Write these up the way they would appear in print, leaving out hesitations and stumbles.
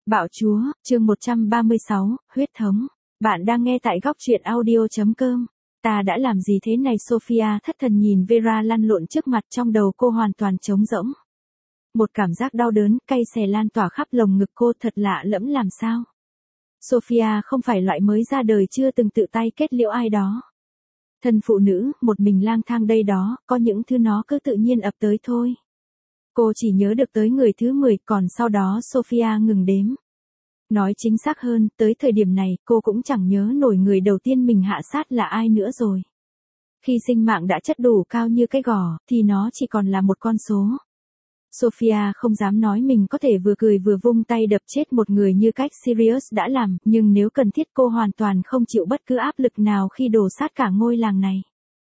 Bạo chúa, chương 136, huyết thống. Bạn đang nghe tại góc truyện audio.com. Ta đã làm gì thế này? Sophia thất thần nhìn Vera lăn lộn trước mặt, trong đầu cô hoàn toàn trống rỗng. Một cảm giác đau đớn, cay xè lan tỏa khắp lồng ngực cô, thật lạ lẫm làm sao. Sophia không phải loại mới ra đời chưa từng tự tay kết liễu ai đó. Thân phụ nữ, một mình lang thang đây đó, có những thứ nó cứ tự nhiên ập tới thôi. Cô chỉ nhớ được tới người thứ 10, còn sau đó Sophia ngừng đếm. Nói chính xác hơn, tới thời điểm này, cô cũng chẳng nhớ nổi người đầu tiên mình hạ sát là ai nữa rồi. Khi sinh mạng đã chất đủ cao như cái gò, thì nó chỉ còn là một con số. Sophia không dám nói mình có thể vừa cười vừa vung tay đập chết một người như cách Sirius đã làm, nhưng nếu cần thiết cô hoàn toàn không chịu bất cứ áp lực nào khi đổ sát cả ngôi làng này.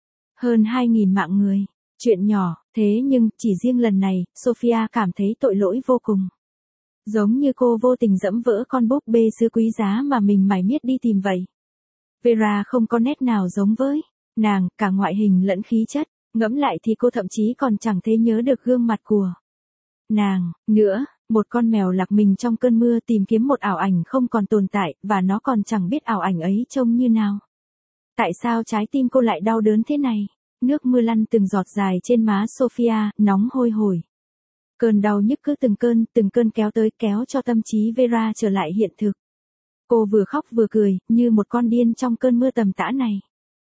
Hơn 2.000 mạng người. Chuyện nhỏ, thế nhưng, chỉ riêng lần này, Sophia cảm thấy tội lỗi vô cùng. Giống như cô vô tình dẫm vỡ con búp bê xưa quý giá mà mình mải miết đi tìm vậy. Vera không có nét nào giống với nàng, cả ngoại hình lẫn khí chất, ngẫm lại thì cô thậm chí còn chẳng thấy nhớ được gương mặt của nàng nữa. Một con mèo lạc mình trong cơn mưa tìm kiếm một ảo ảnh không còn tồn tại, và nó còn chẳng biết ảo ảnh ấy trông như nào. Tại sao trái tim cô lại đau đớn thế này? Nước mưa lăn từng giọt dài trên má Sophia, nóng hôi hổi. Cơn đau nhức cứ từng cơn kéo tới, kéo cho tâm trí Vera trở lại hiện thực. Cô vừa khóc vừa cười, như một con điên trong cơn mưa tầm tã này.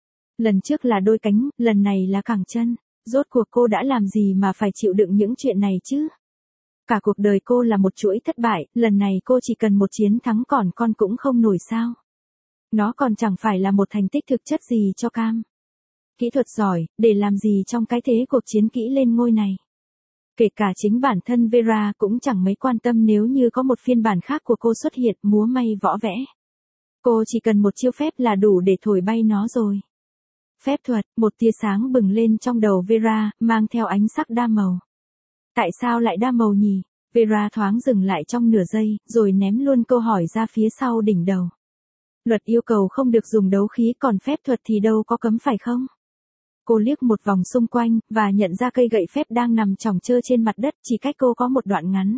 Lần trước là đôi cánh, lần này là cẳng chân. Rốt cuộc cô đã làm gì mà phải chịu đựng những chuyện này chứ? Cả cuộc đời cô là một chuỗi thất bại, lần này cô chỉ cần một chiến thắng còn con cũng không nổi sao? Nó còn chẳng phải là một thành tích thực chất gì cho Cam. Kỹ thuật giỏi, để làm gì trong cái thế cuộc chiến kỹ lên ngôi này. Kể cả chính bản thân Vera cũng chẳng mấy quan tâm nếu như có một phiên bản khác của cô xuất hiện múa may võ vẽ. Cô chỉ cần một chiêu phép là đủ để thổi bay nó rồi. Phép thuật, một tia sáng bừng lên trong đầu Vera, mang theo ánh sắc đa màu. Tại sao lại đa màu nhỉ? Vera thoáng dừng lại trong nửa giây, rồi ném luôn câu hỏi ra phía sau đỉnh đầu. Luật yêu cầu không được dùng đấu khí, còn phép thuật thì đâu có cấm phải không? Cô liếc một vòng xung quanh, và nhận ra cây gậy phép đang nằm chỏng chơ trên mặt đất, chỉ cách cô có một đoạn ngắn.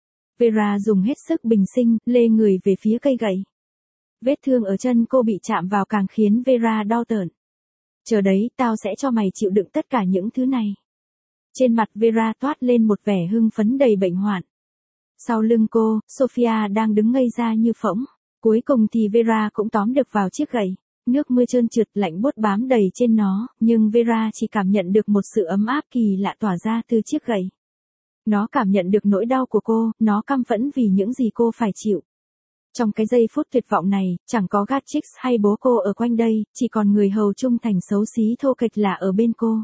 Vera dùng hết sức bình sinh, lê người về phía cây gậy. Vết thương ở chân cô bị chạm vào càng khiến Vera đau tởn. Chờ đấy, tao sẽ cho mày chịu đựng tất cả những thứ này. Trên mặt Vera toát lên một vẻ hưng phấn đầy bệnh hoạn. Sau lưng cô, Sophia đang đứng ngây ra như phỗng. Cuối cùng thì Vera cũng tóm được vào chiếc gậy. Nước mưa trơn trượt lạnh buốt bám đầy trên nó, nhưng Vera chỉ cảm nhận được một sự ấm áp kỳ lạ tỏa ra từ chiếc gậy. Nó cảm nhận được nỗi đau của cô, nó căm phẫn vì những gì cô phải chịu. Trong cái giây phút tuyệt vọng này, chẳng có Gatrix hay bố cô ở quanh đây, chỉ còn người hầu trung thành xấu xí thô kệch là ở bên cô.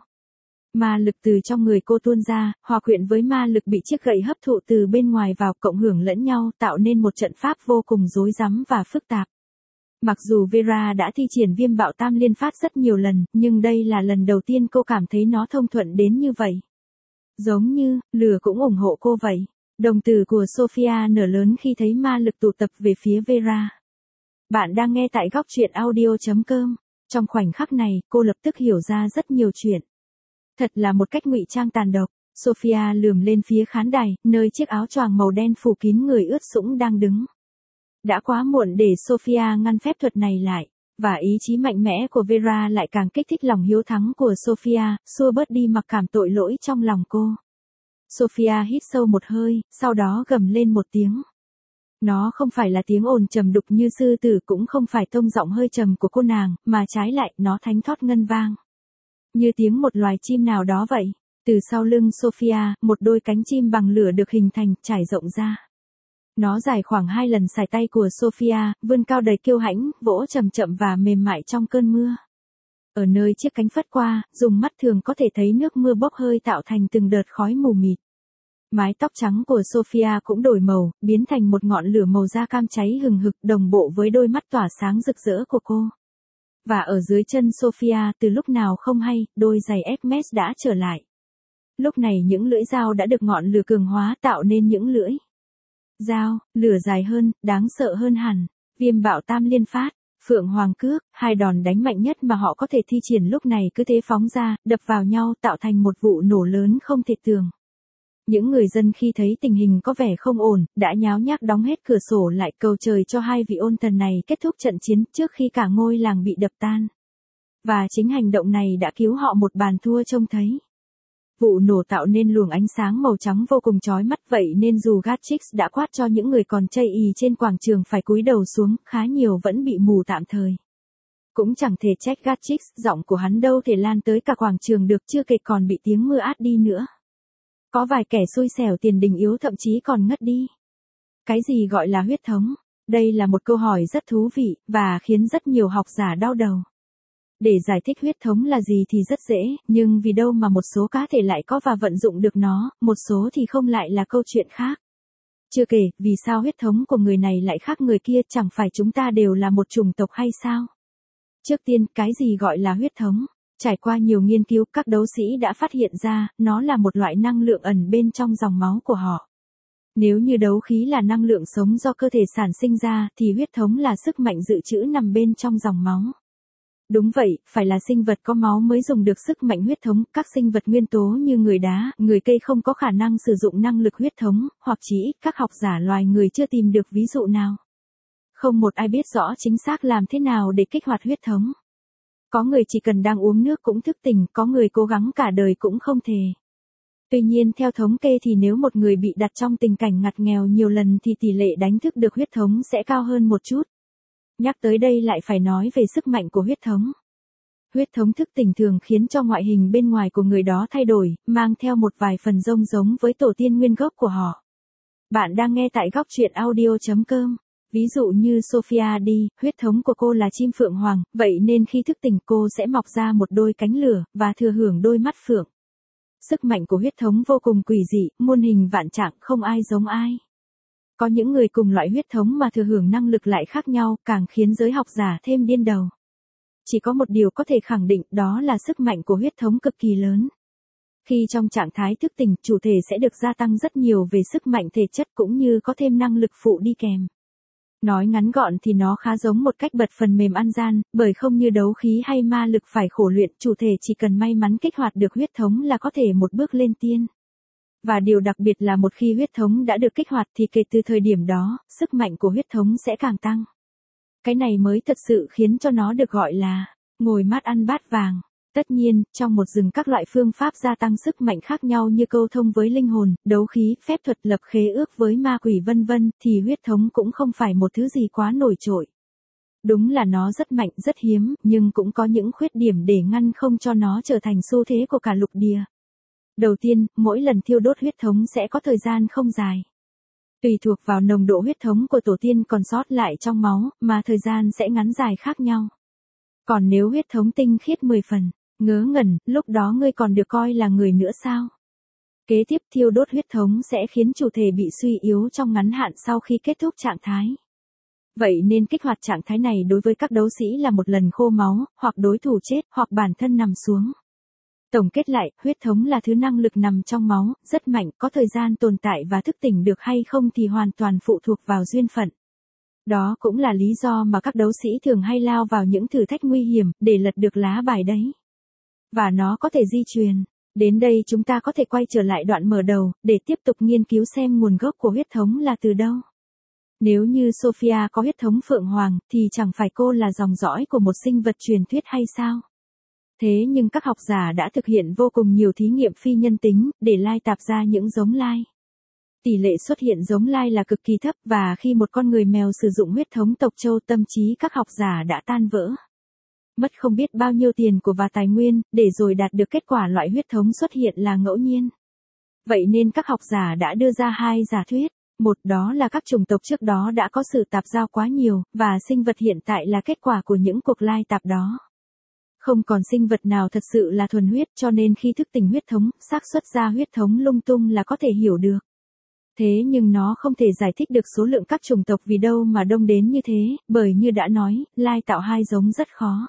Ma lực từ trong người cô tuôn ra, hòa quyện với ma lực bị chiếc gậy hấp thụ từ bên ngoài vào, cộng hưởng lẫn nhau tạo nên một trận pháp vô cùng rối rắm và phức tạp. Mặc dù Vera đã thi triển viêm bạo tam liên phát rất nhiều lần, nhưng đây là lần đầu tiên cô cảm thấy nó thông thuận đến như vậy. Giống như, lửa cũng ủng hộ cô vậy. Đồng tử của Sophia nở lớn khi thấy ma lực tụ tập về phía Vera. Bạn đang nghe tại góc truyện audio.com. Trong khoảnh khắc này, cô lập tức hiểu ra rất nhiều chuyện. Thật là một cách ngụy trang tàn độc. Sophia lườm lên phía khán đài, nơi chiếc áo choàng màu đen phủ kín người ướt sũng đang đứng. Đã quá muộn để Sophia ngăn phép thuật này lại, và ý chí mạnh mẽ của Vera lại càng kích thích lòng hiếu thắng của Sophia, xua bớt đi mặc cảm tội lỗi trong lòng cô. Sophia hít sâu một hơi, sau đó gầm lên một tiếng. Nó không phải là tiếng ồn trầm đục như sư tử, cũng không phải tông giọng hơi trầm của cô nàng, mà trái lại, nó thánh thót ngân vang. Như tiếng một loài chim nào đó vậy. Từ sau lưng Sophia, một đôi cánh chim bằng lửa được hình thành, trải rộng ra. Nó dài khoảng 2 lần sải tay của Sophia, vươn cao đầy kiêu hãnh, vỗ chậm chậm và mềm mại trong cơn mưa. Ở nơi chiếc cánh phất qua, dùng mắt thường có thể thấy nước mưa bốc hơi tạo thành từng đợt khói mù mịt. Mái tóc trắng của Sophia cũng đổi màu, biến thành một ngọn lửa màu da cam cháy hừng hực, đồng bộ với đôi mắt tỏa sáng rực rỡ của cô. Và ở dưới chân Sophia, từ lúc nào không hay, đôi giày Hermes đã trở lại. Lúc này những lưỡi dao đã được ngọn lửa cường hóa tạo nên những lưỡi dao, lửa dài hơn, đáng sợ hơn hẳn. Viêm bạo tam liên phát, phượng hoàng cước, hai đòn đánh mạnh nhất mà họ có thể thi triển lúc này cứ thế phóng ra, đập vào nhau tạo thành một vụ nổ lớn không thể tưởng. Những người dân khi thấy tình hình có vẻ không ổn, đã nháo nhác đóng hết cửa sổ lại cầu trời cho hai vị ôn thần này kết thúc trận chiến trước khi cả ngôi làng bị đập tan. Và chính hành động này đã cứu họ một bàn thua trông thấy. Vụ nổ tạo nên luồng ánh sáng màu trắng vô cùng chói mắt, vậy nên dù Gatchix đã quát cho những người còn chây ỳ trên quảng trường phải cúi đầu xuống, khá nhiều vẫn bị mù tạm thời. Cũng chẳng thể trách Gatchix, giọng của hắn đâu thể lan tới cả quảng trường được, chưa kể còn bị tiếng mưa át đi nữa. Có vài kẻ xui xẻo tiền đình yếu thậm chí còn ngất đi. Cái gì gọi là huyết thống? Đây là một câu hỏi rất thú vị, và khiến rất nhiều học giả đau đầu. Để giải thích huyết thống là gì thì rất dễ, nhưng vì đâu mà một số cá thể lại có và vận dụng được nó, một số thì không lại là câu chuyện khác. Chưa kể, vì sao huyết thống của người này lại khác người kia, chẳng phải chúng ta đều là một chủng tộc hay sao? Trước tiên, cái gì gọi là huyết thống? Trải qua nhiều nghiên cứu, các đấu sĩ đã phát hiện ra, nó là một loại năng lượng ẩn bên trong dòng máu của họ. Nếu như đấu khí là năng lượng sống do cơ thể sản sinh ra, thì huyết thống là sức mạnh dự trữ nằm bên trong dòng máu. Đúng vậy, phải là sinh vật có máu mới dùng được sức mạnh huyết thống, các sinh vật nguyên tố như người đá, người cây không có khả năng sử dụng năng lực huyết thống, hoặc chỉ ít các học giả loài người chưa tìm được ví dụ nào. Không một ai biết rõ chính xác làm thế nào để kích hoạt huyết thống. Có người chỉ cần đang uống nước cũng thức tỉnh, có người cố gắng cả đời cũng không thể. Tuy nhiên theo thống kê thì nếu một người bị đặt trong tình cảnh ngặt nghèo nhiều lần thì tỷ lệ đánh thức được huyết thống sẽ cao hơn một chút. Nhắc tới đây lại phải nói về sức mạnh của huyết thống. Huyết thống thức tỉnh thường khiến cho ngoại hình bên ngoài của người đó thay đổi, mang theo một vài phần giống với tổ tiên nguyên gốc của họ. Bạn đang nghe tại góc truyện audio.com. Ví dụ như Sophia đi, huyết thống của cô là chim phượng hoàng, vậy nên khi thức tỉnh cô sẽ mọc ra một đôi cánh lửa, và thừa hưởng đôi mắt phượng. Sức mạnh của huyết thống vô cùng quỷ dị, muôn hình vạn trạng, không ai giống ai. Có những người cùng loại huyết thống mà thừa hưởng năng lực lại khác nhau, càng khiến giới học giả thêm điên đầu. Chỉ có một điều có thể khẳng định, đó là sức mạnh của huyết thống cực kỳ lớn. Khi trong trạng thái thức tỉnh, chủ thể sẽ được gia tăng rất nhiều về sức mạnh thể chất cũng như có thêm năng lực phụ đi kèm. Nói ngắn gọn thì nó khá giống một cách bật phần mềm ăn gian, bởi không như đấu khí hay ma lực phải khổ luyện, chủ thể chỉ cần may mắn kích hoạt được huyết thống là có thể một bước lên tiên. Và điều đặc biệt là một khi huyết thống đã được kích hoạt thì kể từ thời điểm đó, sức mạnh của huyết thống sẽ càng tăng. Cái này mới thật sự khiến cho nó được gọi là ngồi mát ăn bát vàng. Tất nhiên, trong một rừng các loại phương pháp gia tăng sức mạnh khác nhau như câu thông với linh hồn, đấu khí, phép thuật, lập khế ước với ma quỷ vân vân, thì huyết thống cũng không phải một thứ gì quá nổi trội. Đúng là nó rất mạnh, rất hiếm, nhưng cũng có những khuyết điểm để ngăn không cho nó trở thành xu thế của cả lục địa. Đầu tiên, mỗi lần thiêu đốt huyết thống sẽ có thời gian không dài. Tùy thuộc vào nồng độ huyết thống của tổ tiên còn sót lại trong máu, mà thời gian sẽ ngắn dài khác nhau. Còn nếu huyết thống tinh khiết 10 phần, ngớ ngẩn, lúc đó ngươi còn được coi là người nữa sao? Kế tiếp thiêu đốt huyết thống sẽ khiến chủ thể bị suy yếu trong ngắn hạn sau khi kết thúc trạng thái. Vậy nên kích hoạt trạng thái này đối với các đấu sĩ là một lần khô máu, hoặc đối thủ chết, hoặc bản thân nằm xuống. Tổng kết lại, huyết thống là thứ năng lực nằm trong máu, rất mạnh, có thời gian tồn tại và thức tỉnh được hay không thì hoàn toàn phụ thuộc vào duyên phận. Đó cũng là lý do mà các đấu sĩ thường hay lao vào những thử thách nguy hiểm, để lật được lá bài đấy. Và nó có thể di truyền. Đến đây chúng ta có thể quay trở lại đoạn mở đầu, để tiếp tục nghiên cứu xem nguồn gốc của huyết thống là từ đâu. Nếu như Sophia có huyết thống phượng hoàng, thì chẳng phải cô là dòng dõi của một sinh vật truyền thuyết hay sao? Thế nhưng các học giả đã thực hiện vô cùng nhiều thí nghiệm phi nhân tính, để lai tạp ra những giống lai. Tỷ lệ xuất hiện giống lai là cực kỳ thấp, và khi một con người mèo sử dụng huyết thống tộc châu, tâm trí các học giả đã tan vỡ. Mất không biết bao nhiêu tiền của và tài nguyên, để rồi đạt được kết quả loại huyết thống xuất hiện là ngẫu nhiên. Vậy nên các học giả đã đưa ra hai giả thuyết. Một đó là các chủng tộc trước đó đã có sự tạp giao quá nhiều, và sinh vật hiện tại là kết quả của những cuộc lai tạp đó. Không còn sinh vật nào thật sự là thuần huyết, cho nên khi thức tỉnh huyết thống, xác suất ra huyết thống lung tung là có thể hiểu được. Thế nhưng nó không thể giải thích được số lượng các chủng tộc vì đâu mà đông đến như thế, bởi như đã nói, lai tạo hai giống rất khó.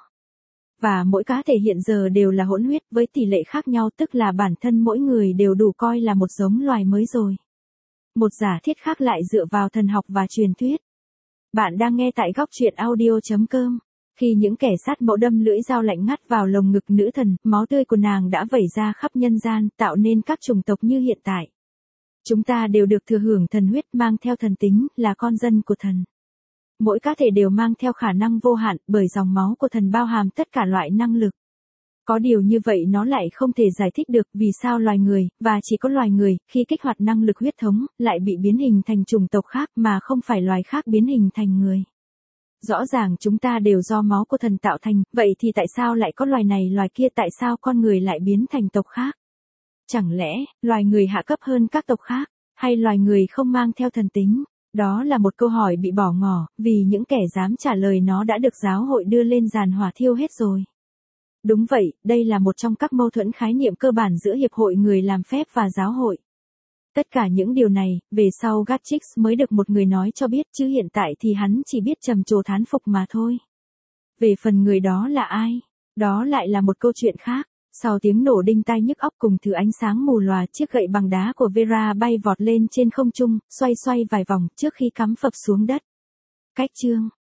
Và mỗi cá thể hiện giờ đều là hỗn huyết với tỷ lệ khác nhau, tức là bản thân mỗi người đều đủ coi là một giống loài mới rồi. Một giả thiết khác lại dựa vào thần học và truyền thuyết. Bạn đang nghe tại góc truyện audio.com. Khi những kẻ sát mẫu đâm lưỡi dao lạnh ngắt vào lồng ngực nữ thần, máu tươi của nàng đã vẩy ra khắp nhân gian, tạo nên các chủng tộc như hiện tại. Chúng ta đều được thừa hưởng thần huyết mang theo thần tính, là con dân của thần. Mỗi cá thể đều mang theo khả năng vô hạn, bởi dòng máu của thần bao hàm tất cả loại năng lực. Có điều như vậy nó lại không thể giải thích được vì sao loài người, và chỉ có loài người, khi kích hoạt năng lực huyết thống, lại bị biến hình thành chủng tộc khác mà không phải loài khác biến hình thành người. Rõ ràng chúng ta đều do máu của thần tạo thành, vậy thì tại sao lại có loài này loài kia, tại sao con người lại biến thành tộc khác? Chẳng lẽ, loài người hạ cấp hơn các tộc khác, hay loài người không mang theo thần tính? Đó là một câu hỏi bị bỏ ngỏ, vì những kẻ dám trả lời nó đã được giáo hội đưa lên giàn hỏa thiêu hết rồi. Đúng vậy, đây là một trong các mâu thuẫn khái niệm cơ bản giữa Hiệp hội Người làm phép và giáo hội. Tất cả những điều này, về sau Gatchix mới được một người nói cho biết, chứ hiện tại thì hắn chỉ biết trầm trồ thán phục mà thôi. Về phần người đó là ai? Đó lại là một câu chuyện khác. Sau tiếng nổ đinh tai nhức óc cùng thứ ánh sáng mù lòa, chiếc gậy bằng đá của Vera bay vọt lên trên không trung, xoay xoay vài vòng trước khi cắm phập xuống đất. Cách chương